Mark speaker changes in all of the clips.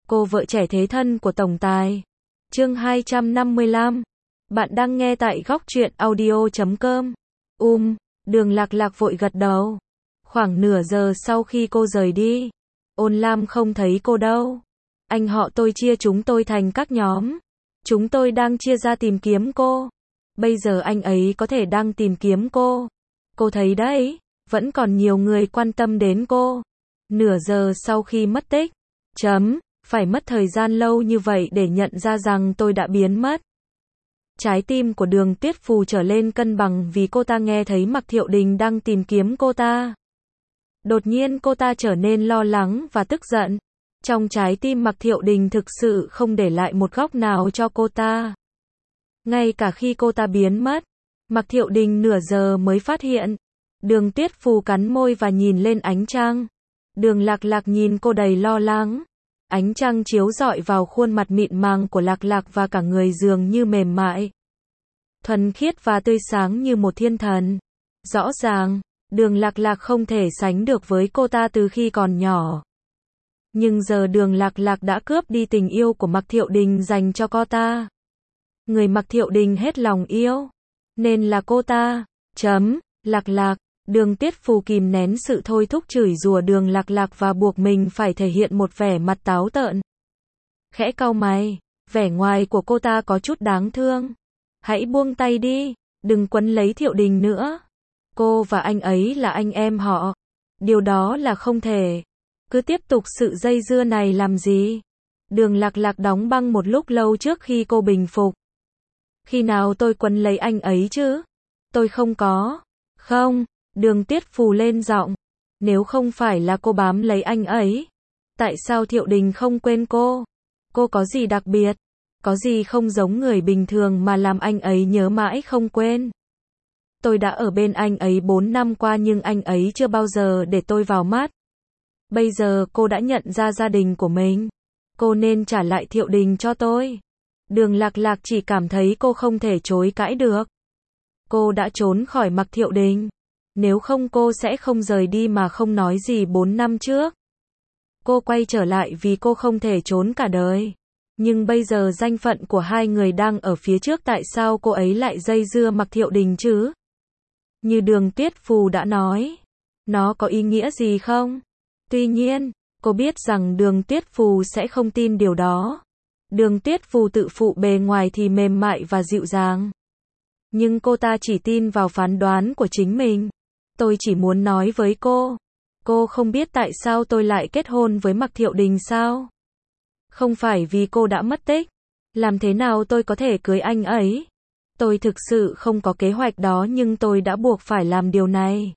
Speaker 1: cô vợ trẻ thế thân của tổng tài. Chương 255. Bạn đang nghe tại góc truyện audio.com. Đường Lạc Lạc vội gật đầu. Khoảng nửa giờ sau khi cô rời đi, Ôn Lam không thấy cô đâu. Anh họ tôi chia chúng tôi thành các nhóm. Chúng tôi đang chia ra tìm kiếm cô. Bây giờ anh ấy có thể đang tìm kiếm cô. Cô thấy đấy, vẫn còn nhiều người quan tâm đến cô. Nửa giờ sau khi mất tích. Phải mất thời gian lâu như vậy để nhận ra rằng tôi đã biến mất. Trái tim của Đường Tuyết Phù trở lên cân bằng vì cô ta nghe thấy Mạc Thiệu Đình đang tìm kiếm cô ta. Đột nhiên cô ta trở nên lo lắng và tức giận. Trong trái tim Mạc Thiệu Đình thực sự không để lại một góc nào cho cô ta. Ngay cả khi cô ta biến mất, Mạc Thiệu Đình nửa giờ mới phát hiện. Đường Tuyết Phù cắn môi và nhìn lên ánh trăng. Đường Lạc Lạc nhìn cô đầy lo lắng. Ánh trăng chiếu rọi vào khuôn mặt mịn màng của Lạc Lạc và cả người dường như mềm mại, thuần khiết và tươi sáng như một thiên thần. Rõ ràng, Đường Lạc Lạc không thể sánh được với cô ta từ khi còn nhỏ. Nhưng giờ Đường Lạc Lạc đã cướp đi tình yêu của Mạc Thiệu Đình dành cho cô ta. Người Mạc Thiệu Đình hết lòng yêu, nên là cô ta. Lạc Lạc. Đường Tuyết Phù kìm nén sự thôi thúc chửi rủa Đường Lạc Lạc và buộc mình phải thể hiện một vẻ mặt táo tợn. Khẽ cau mày, vẻ ngoài của cô ta có chút đáng thương. Hãy buông tay đi, đừng quấn lấy Thiệu Đình nữa. Cô và anh ấy là anh em họ. Điều đó là không thể. Cứ tiếp tục sự dây dưa này làm gì? Đường Lạc Lạc đóng băng một lúc lâu trước khi cô bình phục. Khi nào tôi quấn lấy anh ấy chứ? Tôi không có. Không. Đường Tuyết Phù lên giọng. Nếu không phải là cô bám lấy anh ấy, tại sao Thiệu Đình không quên cô? Cô có gì đặc biệt? Có gì không giống người bình thường mà làm anh ấy nhớ mãi không quên? Tôi đã ở bên anh ấy 4 năm qua nhưng anh ấy chưa bao giờ để tôi vào mắt. Bây giờ cô đã nhận ra gia đình của mình. Cô nên trả lại Thiệu Đình cho tôi. Đường Lạc Lạc chỉ cảm thấy cô không thể chối cãi được. Cô đã trốn khỏi Mạc Thiệu Đình. Nếu không cô sẽ không rời đi mà không nói gì 4 năm trước. Cô quay trở lại vì cô không thể trốn cả đời. Nhưng bây giờ danh phận của hai người đang ở phía trước, tại sao cô ấy lại dây dưa Mạc Thiệu Đình chứ? Như Đường Tuyết Phù đã nói, nó có ý nghĩa gì không? Tuy nhiên, cô biết rằng Đường Tuyết Phù sẽ không tin điều đó. Đường Tuyết Phù tự phụ bề ngoài thì mềm mại và dịu dàng. Nhưng cô ta chỉ tin vào phán đoán của chính mình. Tôi chỉ muốn nói với cô không biết tại sao tôi lại kết hôn với Mạc Thiệu Đình sao? Không phải vì cô đã mất tích. Làm thế nào tôi có thể cưới anh ấy? Tôi thực sự không có kế hoạch đó nhưng tôi đã buộc phải làm điều này.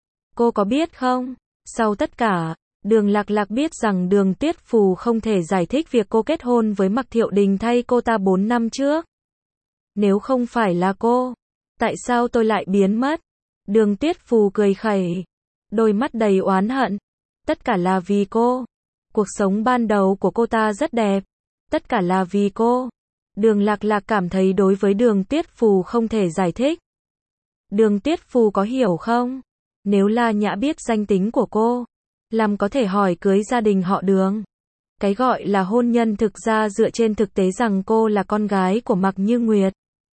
Speaker 1: Cô có biết không? Sau tất cả, Đường Lạc Lạc biết rằng Đường Tuyết Phù không thể giải thích việc cô kết hôn với Mạc Thiệu Đình thay cô ta 4 năm trước. Nếu không phải là cô, tại sao tôi lại biến mất? Đường Tuyết Phù cười khẩy, đôi mắt đầy oán hận. Tất cả là vì cô. Cuộc sống ban đầu của cô ta rất đẹp. Tất cả là vì cô. Đường Lạc Lạc cảm thấy đối với Đường Tuyết Phù không thể giải thích. Đường Tuyết Phù có hiểu không? Nếu La Nhã biết danh tính của cô, làm có thể hỏi cưới gia đình họ Đường. Cái gọi là hôn nhân thực ra dựa trên thực tế rằng cô là con gái của Mạc Như Nguyệt.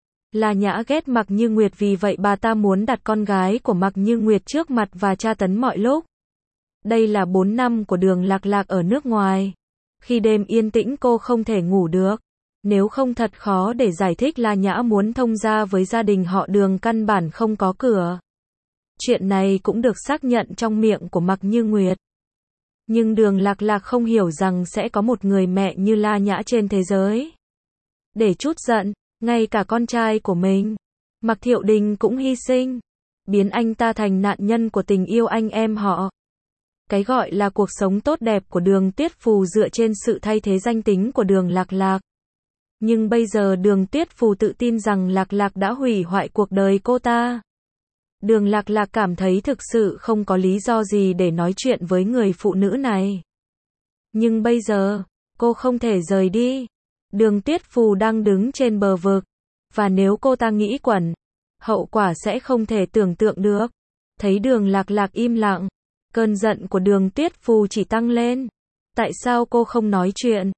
Speaker 1: La Nhã ghét Mạc Như Nguyệt vì vậy bà ta muốn đặt con gái của Mạc Như Nguyệt trước mặt và tra tấn mọi lúc. Đây là 4 năm của Đường Lạc Lạc ở nước ngoài. Khi đêm yên tĩnh cô không thể ngủ được. Nếu không thật khó để giải thích La Nhã muốn thông gia với gia đình họ Đường căn bản không có cửa. Chuyện này cũng được xác nhận trong miệng của Mạc Như Nguyệt. Nhưng Đường Lạc Lạc không hiểu rằng sẽ có một người mẹ như La Nhã trên thế giới. Để trút giận, ngay cả con trai của mình, Mạc Thiệu Đình cũng hy sinh, biến anh ta thành nạn nhân của tình yêu anh em họ. Cái gọi là cuộc sống tốt đẹp của Đường Tuyết Phù dựa trên sự thay thế danh tính của Đường Lạc Lạc. Nhưng bây giờ Đường Tuyết Phù tự tin rằng Lạc Lạc đã hủy hoại cuộc đời cô ta. Đường Lạc Lạc cảm thấy thực sự không có lý do gì để nói chuyện với người phụ nữ này. Nhưng bây giờ, cô không thể rời đi. Đường Tuyết Phù đang đứng trên bờ vực. Và nếu cô ta nghĩ quẩn, hậu quả sẽ không thể tưởng tượng được. Thấy Đường Lạc Lạc im lặng, cơn giận của Đường Tuyết Phù chỉ tăng lên. Tại sao cô không nói chuyện?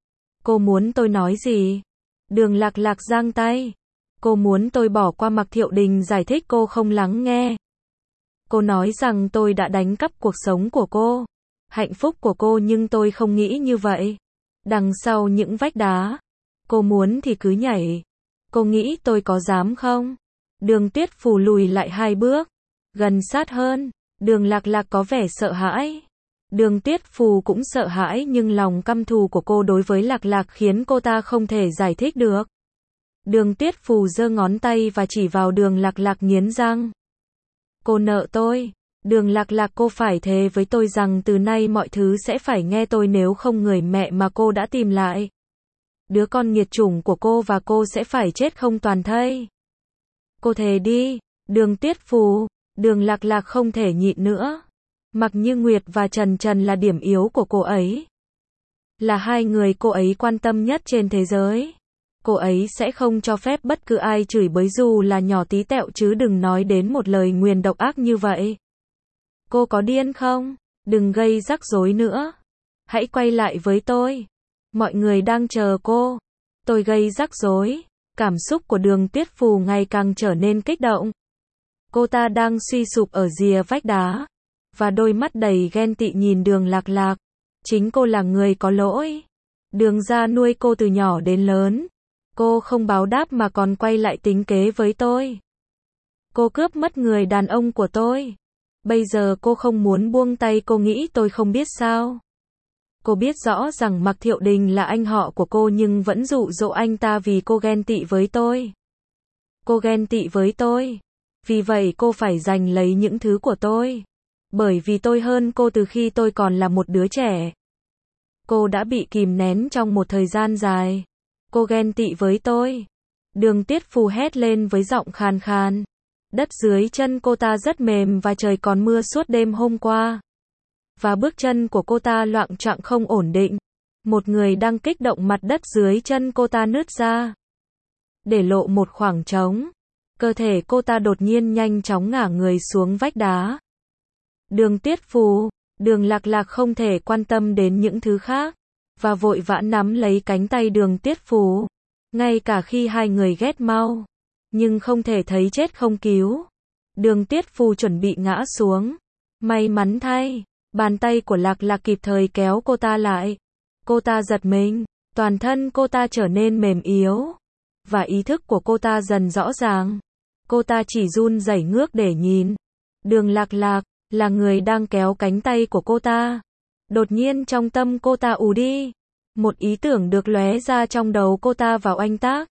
Speaker 1: Cô muốn tôi nói gì? Đường Lạc Lạc giang tay. Cô muốn tôi bỏ qua Mạc Thiệu Đình giải thích cô không lắng nghe. Cô nói rằng tôi đã đánh cắp cuộc sống của cô, hạnh phúc của cô, nhưng tôi không nghĩ như vậy. Đằng sau những vách đá, cô muốn thì cứ nhảy. Cô nghĩ tôi có dám không? Đường Tuyết Phù lùi lại 2 bước, gần sát hơn. Đường Lạc Lạc có vẻ sợ hãi. Đường Tuyết Phù cũng sợ hãi, nhưng lòng căm thù của cô đối với Lạc Lạc khiến cô ta không thể giải thích được. Đường Tuyết Phù giơ ngón tay và chỉ vào Đường Lạc Lạc, nghiến răng. Cô nợ tôi. Đường Lạc Lạc, cô phải thề với tôi rằng từ nay mọi thứ sẽ phải nghe tôi, nếu không người mẹ mà cô đã tìm lại, đứa con nghiệt chủng của cô và cô sẽ phải chết không toàn thây. Cô thề đi. Đường Tuyết Phù. Đường Lạc Lạc không thể nhịn nữa. Mạc Như Nguyệt và Trần Trần là điểm yếu của cô ấy. Là 2 người cô ấy quan tâm nhất trên thế giới. Cô ấy sẽ không cho phép bất cứ ai chửi bới dù là nhỏ tí tẹo, chứ đừng nói đến một lời nguyền độc ác như vậy. Cô có điên không? Đừng gây rắc rối nữa. Hãy quay lại với tôi. Mọi người đang chờ cô. Tôi gây rắc rối. Cảm xúc của Đường Tuyết Phù ngày càng trở nên kích động. Cô ta đang suy sụp ở rìa vách đá, và đôi mắt đầy ghen tị nhìn Đường Lạc Lạc. Chính cô là người có lỗi. Đường gia nuôi cô từ nhỏ đến lớn. Cô không báo đáp mà còn quay lại tính kế với tôi. Cô cướp mất người đàn ông của tôi. Bây giờ cô không muốn buông tay, cô nghĩ tôi không biết sao? Cô biết rõ rằng Mạc Thiệu Đình là anh họ của cô, nhưng vẫn dụ dỗ anh ta vì cô ghen tị với tôi. Cô ghen tị với tôi. Vì vậy cô phải giành lấy những thứ của tôi. Bởi vì tôi hơn cô từ khi tôi còn là một đứa trẻ. Cô đã bị kìm nén trong một thời gian dài. Cô ghen tị với tôi. Đường Tuyết Phù hét lên với giọng khàn khàn. Đất dưới chân cô ta rất mềm và trời còn mưa suốt đêm hôm qua. Và bước chân của cô ta loạng choạng không ổn định. Một người đang kích động, mặt đất dưới chân cô ta nứt ra, để lộ một khoảng trống. Cơ thể cô ta đột nhiên nhanh chóng ngả người xuống vách đá. Đường Tuyết Phù. Đường Lạc Lạc không thể quan tâm đến những thứ khác, và vội vã nắm lấy cánh tay Đường Tuyết Phù. Ngay cả khi 2 người ghét mau, nhưng không thể thấy chết không cứu. Đường Tuyết Phù chuẩn bị ngã xuống. May mắn thay, bàn tay của Lạc Lạc kịp thời kéo cô ta lại. Cô ta giật mình, toàn thân cô ta trở nên mềm yếu, và ý thức của cô ta dần rõ ràng. Cô ta chỉ run rẩy ngước để nhìn. Đường Lạc Lạc là người đang kéo cánh tay của cô ta. Đột nhiên trong tâm cô ta ù đi. Một ý tưởng được lóe ra trong đầu cô ta và oanh tác.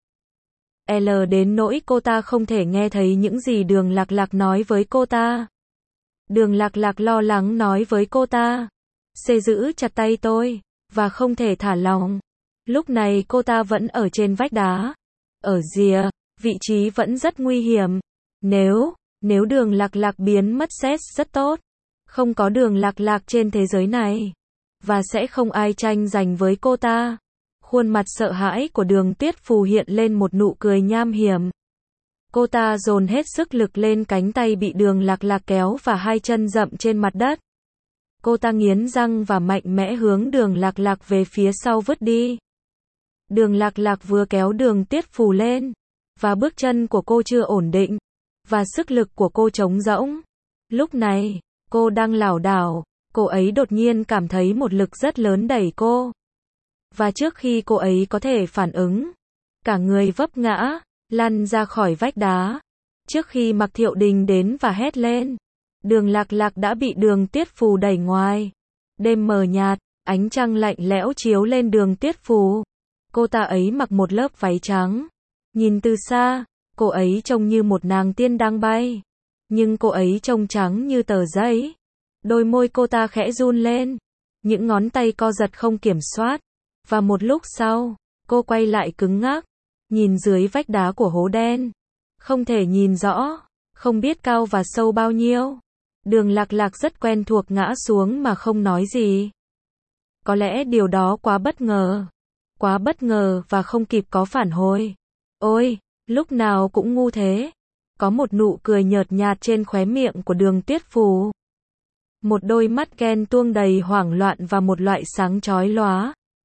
Speaker 1: Đến nỗi cô ta không thể nghe thấy những gì Đường Lạc Lạc nói với cô ta. Đường Lạc Lạc lo lắng nói với cô ta. Giữ chặt tay tôi, và không thể thả lỏng. Lúc này cô ta vẫn ở trên vách đá. Ở rìa, vị trí vẫn rất nguy hiểm. Nếu Đường Lạc Lạc biến mất sẽ rất tốt. Không có Đường Lạc Lạc trên thế giới này, và sẽ không ai tranh giành với cô ta. Khuôn mặt sợ hãi của Đường Tuyết Phù hiện lên một nụ cười nham hiểm. Cô ta dồn hết sức lực lên cánh tay bị Đường Lạc Lạc kéo và 2 chân dậm trên mặt đất. Cô ta nghiến răng và mạnh mẽ hướng Đường Lạc Lạc về phía sau vứt đi. Đường Lạc Lạc vừa kéo Đường Tuyết Phù lên, và bước chân của cô chưa ổn định, và sức lực của cô trống rỗng. Lúc này, cô đang lảo đảo, cô ấy đột nhiên cảm thấy một lực rất lớn đẩy cô. Và trước khi cô ấy có thể phản ứng, cả người vấp ngã, lăn ra khỏi vách đá. Trước khi Mạc Thiệu Đình đến và hét lên, Đường Lạc Lạc đã bị Đường Tuyết Phù đẩy ngoài. Đêm mờ nhạt, ánh trăng lạnh lẽo chiếu lên Đường Tuyết Phù. Cô ta ấy mặc một lớp váy trắng. Nhìn từ xa, cô ấy trông như một nàng tiên đang bay. Nhưng cô ấy trông trắng như tờ giấy. Đôi môi cô ta khẽ run lên. Những ngón tay co giật không kiểm soát. Và một lúc sau, cô quay lại cứng ngắc. Nhìn dưới vách đá của hố đen. Không thể nhìn rõ. Không biết cao và sâu bao nhiêu. Đường Lạc Lạc rất quen thuộc ngã xuống mà không nói gì. Có lẽ điều đó quá bất ngờ. Quá bất ngờ và không kịp có phản hồi. Ôi, lúc nào cũng ngu thế. Có một nụ cười nhợt nhạt trên khóe miệng của Đường Tuyết Phù. Một đôi mắt ghen tuông đầy hoảng loạn và một loại sáng chói lóa.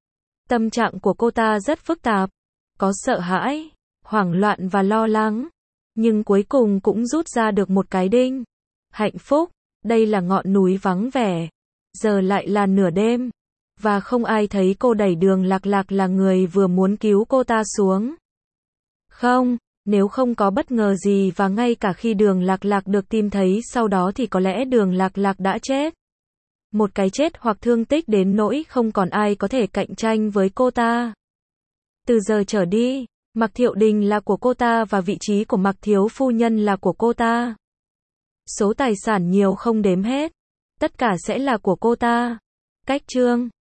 Speaker 1: Tâm trạng của cô ta rất phức tạp, có sợ hãi, hoảng loạn và lo lắng, nhưng cuối cùng cũng rút ra được một cái đinh. Hạnh phúc, đây là ngọn núi vắng vẻ, giờ lại là nửa đêm, và không ai thấy cô đẩy Đường Lạc Lạc là người vừa muốn cứu cô ta xuống. Không, nếu không có bất ngờ gì và ngay cả khi Đường Lạc Lạc được tìm thấy sau đó thì có lẽ Đường Lạc Lạc đã chết. Một cái chết hoặc thương tích đến nỗi không còn ai có thể cạnh tranh với cô ta. Từ giờ trở đi, Mạc Thiệu Đình là của cô ta và vị trí của Mạc Thiếu Phu Nhân là của cô ta. Số tài sản nhiều không đếm hết, tất cả sẽ là của cô ta. Cách chương